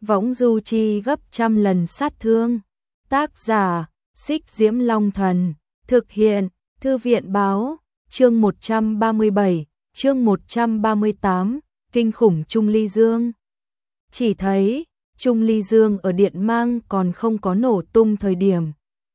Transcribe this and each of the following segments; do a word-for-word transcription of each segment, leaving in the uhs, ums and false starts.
võng du chi gấp trăm lần sát thương. Tác giả, Xích Diễm Long Thần, thực hiện, Thư viện Báo, chương một trăm ba mươi bảy, chương một trăm ba mươi tám, kinh khủng Trung Ly Dương. Chỉ thấy, Trung Ly Dương ở điện mang còn không có nổ tung thời điểm.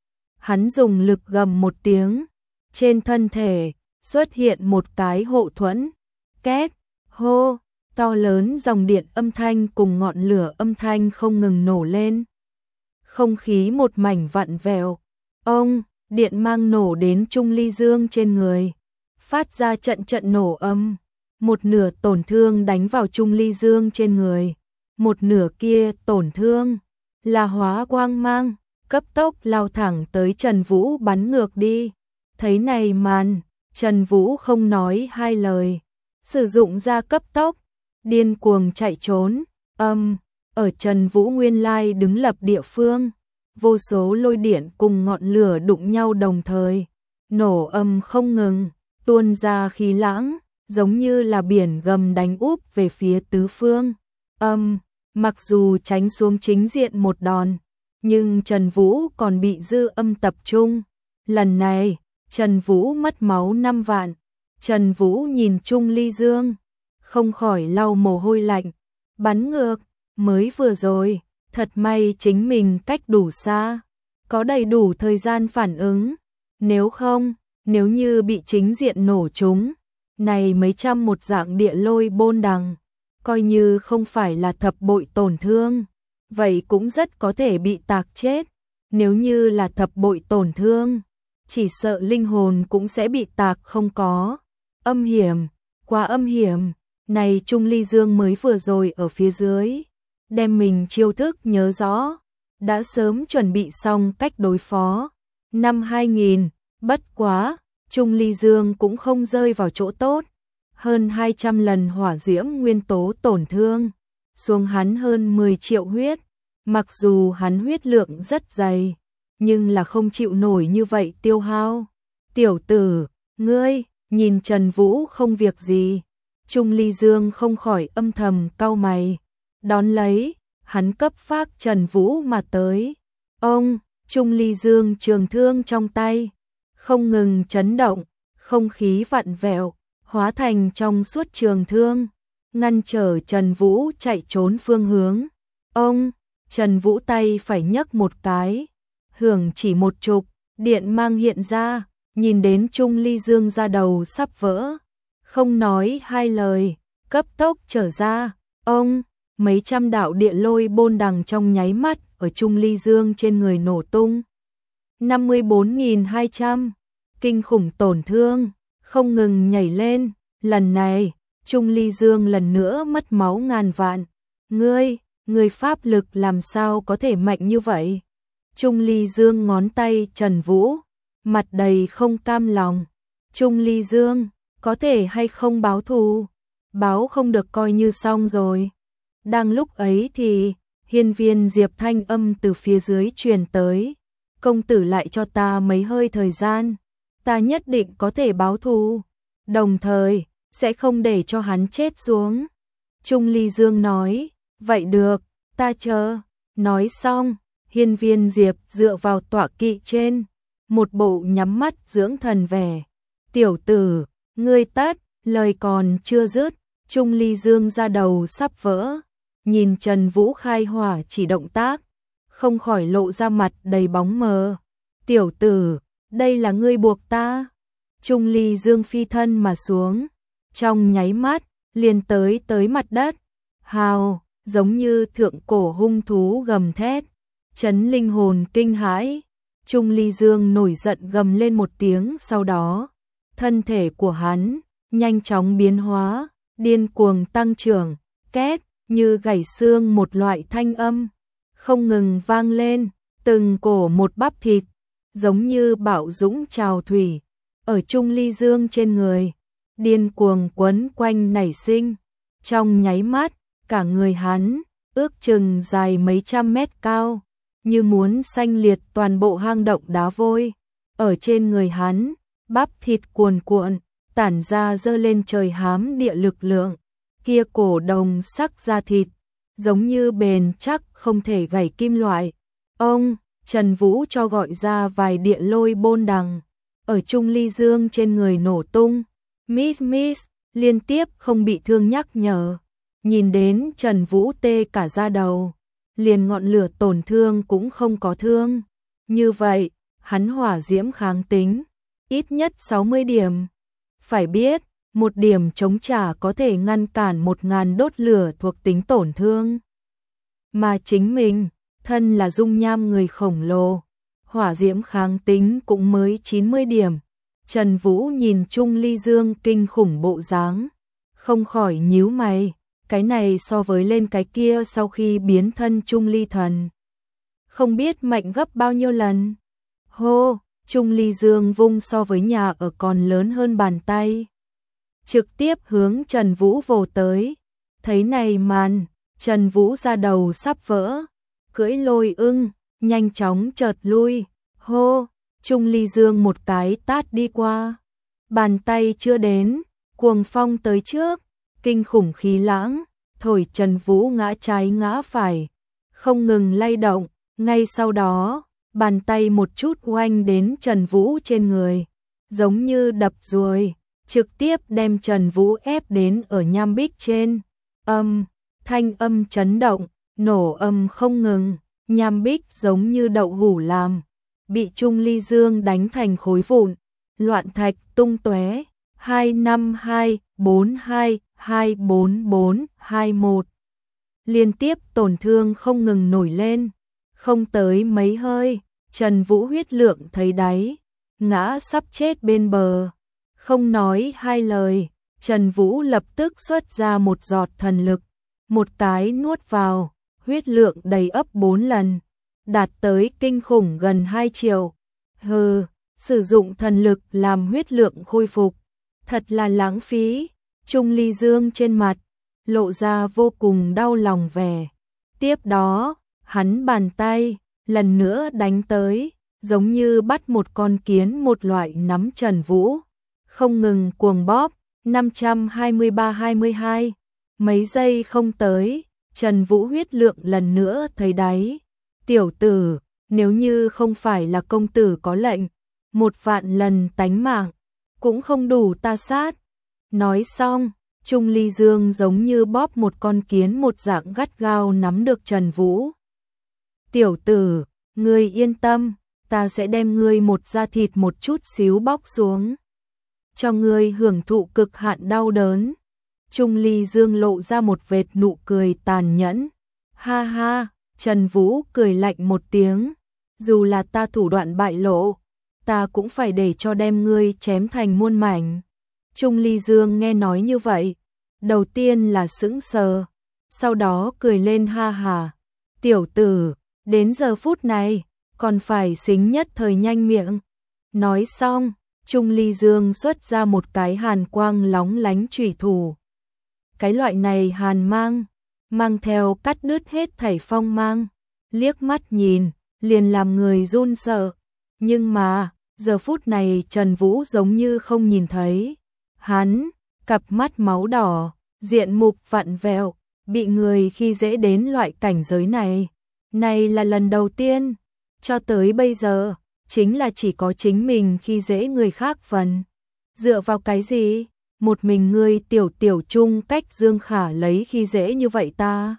Hắn dùng lực gầm một tiếng, trên thân thể xuất hiện một cái hộ thuẫn, két, hô, to lớn dòng điện âm thanh cùng ngọn lửa âm thanh không ngừng nổ lên. Không khí một mảnh vặn vẹo, ông, điện mang nổ đến Trung Ly Dương trên người, phát ra trận trận nổ âm, một nửa tổn thương đánh vào Trung Ly Dương trên người, một nửa kia tổn thương là hóa quang mang, cấp tốc lao thẳng tới Trần Vũ bắn ngược đi. Thấy này màn, Trần Vũ không nói hai lời, sử dụng ra cấp tốc, điên cuồng chạy trốn. Âm, ở Trần Vũ nguyên lai đứng lập địa phương, vô số lôi điện cùng ngọn lửa đụng nhau đồng thời, nổ âm không ngừng, tuôn ra khí lãng, giống như là biển gầm đánh úp về phía tứ phương. Âm, mặc dù tránh xuống chính diện một đòn, nhưng Trần Vũ còn bị dư âm tập trung. Lần này, Trần Vũ mất máu năm vạn. Trần Vũ nhìn Trung Ly Dương, không khỏi lau mồ hôi lạnh, bắn ngược, mới vừa rồi, thật may chính mình cách đủ xa, có đầy đủ thời gian phản ứng, nếu không, nếu như bị chính diện nổ trúng, này mấy trăm một dạng địa lôi bôn đằng, coi như không phải là thập bội tổn thương, vậy cũng rất có thể bị tạc chết, nếu như là thập bội tổn thương, chỉ sợ linh hồn cũng sẽ bị tạc không có. Âm hiểm, quá âm hiểm, này Trung Ly Dương mới vừa rồi ở phía dưới, đem mình chiêu thức nhớ rõ, đã sớm chuẩn bị xong cách đối phó. Năm hai nghìn, bất quá, Trung Ly Dương cũng không rơi vào chỗ tốt, hơn hai trăm lần hỏa diễm nguyên tố tổn thương, xuống hắn hơn mười triệu huyết, mặc dù hắn huyết lượng rất dày, nhưng là không chịu nổi như vậy tiêu hao. Tiểu tử, ngươi, nhìn Trần Vũ không việc gì, Trung Ly Dương không khỏi âm thầm cau mày, đón lấy, hắn cấp phát Trần Vũ mà tới. Ông, Trung Ly Dương trường thương trong tay, không ngừng chấn động, không khí vặn vẹo, hóa thành trong suốt trường thương, ngăn trở Trần Vũ chạy trốn phương hướng. Ông, Trần Vũ tay phải nhấc một cái, hưởng chỉ một chục, điện mang hiện ra, nhìn đến Trung Ly Dương ra đầu sắp vỡ, không nói hai lời, cấp tốc trở ra. Ông, mấy trăm đạo điện lôi bôn đằng trong nháy mắt ở Trung Ly Dương trên người nổ tung. năm mươi bốn nghìn hai trăm, kinh khủng tổn thương, không ngừng nhảy lên, lần này, Trung Ly Dương lần nữa mất máu ngàn vạn. Ngươi, ngươi pháp lực làm sao có thể mạnh như vậy? Trung Ly Dương ngón tay Trần Vũ, mặt đầy không cam lòng. Trung Ly Dương, có thể hay không báo thù? Báo không được coi như xong rồi. Đang lúc ấy thì, hiên viên Diệp thanh âm từ phía dưới truyền tới. Công tử lại cho ta mấy hơi thời gian, ta nhất định có thể báo thù, đồng thời, sẽ không để cho hắn chết xuống. Trung Ly Dương nói, vậy được, ta chờ. Nói xong, hiên viên Diệp dựa vào tọa kỵ trên, một bộ nhắm mắt dưỡng thần vẻ. Tiểu tử, ngươi tất, lời còn chưa dứt, Trung Ly Dương ra đầu sắp vỡ, nhìn Trần Vũ khai hỏa chỉ động tác, không khỏi lộ ra mặt đầy bóng mờ. Tiểu tử, đây là ngươi buộc ta. Trung Ly Dương phi thân mà xuống, trong nháy mắt, liền tới tới mặt đất. Hào, giống như thượng cổ hung thú gầm thét, chấn linh hồn kinh hãi. Trung Ly Dương nổi giận gầm lên một tiếng, sau đó, thân thể của hắn nhanh chóng biến hóa, điên cuồng tăng trưởng, két, như gảy xương một loại thanh âm, không ngừng vang lên, từng cổ một bắp thịt, giống như bão dũng trào thủy, ở Trung Ly Dương trên người, điên cuồng quấn quanh nảy sinh. Trong nháy mắt, cả người hắn, ước chừng dài mấy trăm mét cao, như muốn xanh liệt toàn bộ hang động đá vôi. Ở trên người hắn, bắp thịt cuồn cuộn, tản ra dơ lên trời hám địa lực lượng, kia cổ đồng sắc da thịt, giống như bền chắc không thể gảy kim loại. Ông, Trần Vũ cho gọi ra vài địa lôi bôn đằng, ở Trung Ly Dương trên người nổ tung. Miss Miss, liên tiếp không bị thương nhắc nhở. Nhìn đến Trần Vũ tê cả da đầu, liền ngọn lửa tổn thương cũng không có thương. Như vậy, hắn hỏa diễm kháng tính, ít nhất sáu mươi điểm. Phải biết, một điểm chống trả có thể ngăn cản một ngàn đốt lửa thuộc tính tổn thương. Mà chính mình, thân là dung nham người khổng lồ, hỏa diễm kháng tính cũng mới chín mươi điểm. Trần Vũ nhìn Trung Ly Dương kinh khủng bộ dáng, không khỏi nhíu mày, cái này so với lên cái kia sau khi biến thân Trung Ly thần, không biết mạnh gấp bao nhiêu lần. Hô, Trung Ly Dương vung so với nhà ở còn lớn hơn bàn tay, trực tiếp hướng Trần Vũ vồ tới. Thấy này màn, Trần Vũ ra đầu sắp vỡ, cưỡi lôi ưng, nhanh chóng chợt lui. Hô, Trung Ly Dương một cái tát đi qua. Bàn tay chưa đến, cuồng phong tới trước, kinh khủng khí lãng, thổi Trần Vũ ngã trái ngã phải, không ngừng lay động. Ngay sau đó, bàn tay một chút oanh đến Trần Vũ trên người, giống như đập ruồi, trực tiếp đem Trần Vũ ép đến ở nham bích trên. Âm, thanh âm chấn động, nổ âm không ngừng, nham bích giống như đậu hũ làm, bị Trung Ly Dương đánh thành khối vụn, loạn thạch tung tóe. Hai năm hai bốn hai hai bốn bốn hai một, liên tiếp tổn thương không ngừng nổi lên. Không tới mấy hơi, Trần Vũ huyết lượng thấy đáy, ngã sắp chết bên bờ. Không nói hai lời, Trần Vũ lập tức xuất ra một giọt thần lực, một cái nuốt vào, huyết lượng đầy ấp bốn lần, đạt tới kinh khủng gần hai triệu. Hừ, sử dụng thần lực làm huyết lượng khôi phục, thật là lãng phí. Trung Ly Dương trên mặt lộ ra vô cùng đau lòng vẻ. Tiếp đó, hắn bàn tay lần nữa đánh tới, giống như bắt một con kiến một loại nắm Trần Vũ, không ngừng cuồng bóp. Năm trăm hai mươi ba hai mươi hai, mấy giây không tới, Trần Vũ huyết lượng lần nữa thấy đáy. Tiểu tử, nếu như không phải là công tử có lệnh, một vạn lần tánh mạng cũng không đủ ta sát. Nói xong, Trung Ly Dương giống như bóp một con kiến một dạng gắt gao nắm được Trần Vũ. Tiểu tử, ngươi yên tâm, ta sẽ đem ngươi một da thịt một chút xíu bóc xuống, cho ngươi hưởng thụ cực hạn đau đớn. Trung Ly Dương lộ ra một vệt nụ cười tàn nhẫn. Ha ha, Trần Vũ cười lạnh một tiếng, dù là ta thủ đoạn bại lộ, ta cũng phải để cho đem ngươi chém thành muôn mảnh. Trung Ly Dương nghe nói như vậy, đầu tiên là sững sờ, sau đó cười lên ha hà. Tiểu tử, đến giờ phút này, còn phải xính nhất thời nhanh miệng. Nói xong, Trung Ly Dương xuất ra một cái hàn quang lóng lánh chủy thủ. Cái loại này hàn mang, mang theo cắt đứt hết thảy phong mang, liếc mắt nhìn, liền làm người run sợ. Nhưng mà, giờ phút này Trần Vũ giống như không nhìn thấy. Hắn, cặp mắt máu đỏ, diện mục vặn vẹo, bị người khi dễ đến loại cảnh giới này. Này là lần đầu tiên, cho tới bây giờ, chính là chỉ có chính mình khi dễ người khác phần. Dựa vào cái gì? Một mình ngươi tiểu tiểu Trung Cách Dương Khả lấy khi dễ như vậy ta?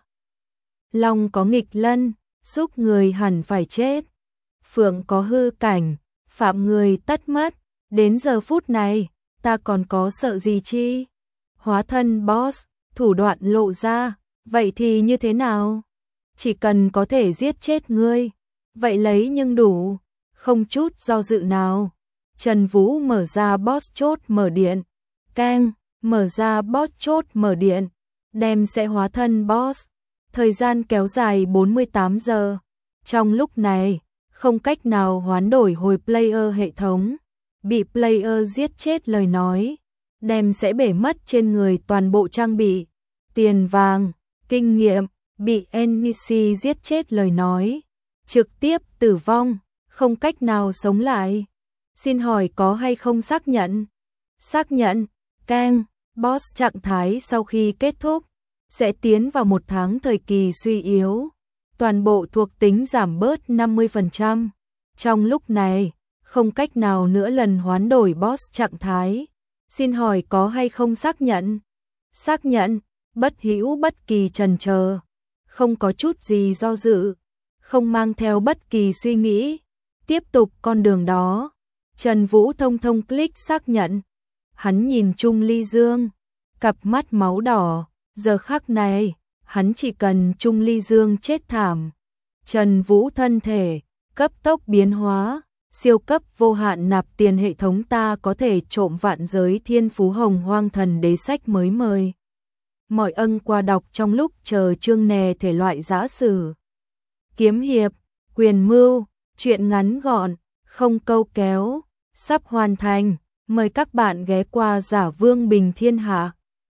Long có nghịch lân, xúc người hẳn phải chết. Phượng có hư cảnh, phạm người tất mất. Đến giờ phút này, ta còn có sợ gì chi? Hóa thân boss, thủ đoạn lộ ra, vậy thì như thế nào? Chỉ cần có thể giết chết ngươi, vậy lấy nhưng đủ, không chút do dự nào. Trần Vũ mở ra boss chốt mở điện, keng, mở ra boss chốt mở điện, đem sẽ hóa thân boss. Thời gian kéo dài bốn mươi tám giờ. Trong lúc này, không cách nào hoán đổi hồi player hệ thống. Bị player giết chết lời nói, đem sẽ bể mất trên người toàn bộ trang bị, tiền vàng, kinh nghiệm. Bị en pê xê giết chết lời nói, trực tiếp tử vong, không cách nào sống lại. Xin hỏi có hay không xác nhận? Xác nhận, keng, boss trạng thái sau khi kết thúc, sẽ tiến vào một tháng thời kỳ suy yếu. Toàn bộ thuộc tính giảm bớt năm mươi phần trăm. Trong lúc này, không cách nào nữa lần hoán đổi boss trạng thái. Xin hỏi có hay không xác nhận? Xác nhận, bất hữu bất kỳ chần chờ, không có chút gì do dự, không mang theo bất kỳ suy nghĩ. Tiếp tục con đường đó. Trần Vũ thông thông click xác nhận. Hắn nhìn Trung Ly Dương, cặp mắt máu đỏ, giờ khắc này, hắn chỉ cần Trung Ly Dương chết thảm. Trần Vũ thân thể, cấp tốc biến hóa, siêu cấp vô hạn nạp tiền hệ thống ta có thể trộm vạn giới thiên phú hồng hoang thần đế sách mới mời. Mọi ân qua đọc trong lúc chờ chương nè thể loại giã sử. Kiếm hiệp, quyền mưu, truyện ngắn gọn, không câu kéo, sắp hoàn thành. Mời các bạn ghé qua Giả Vương Bình Thiên Hạ.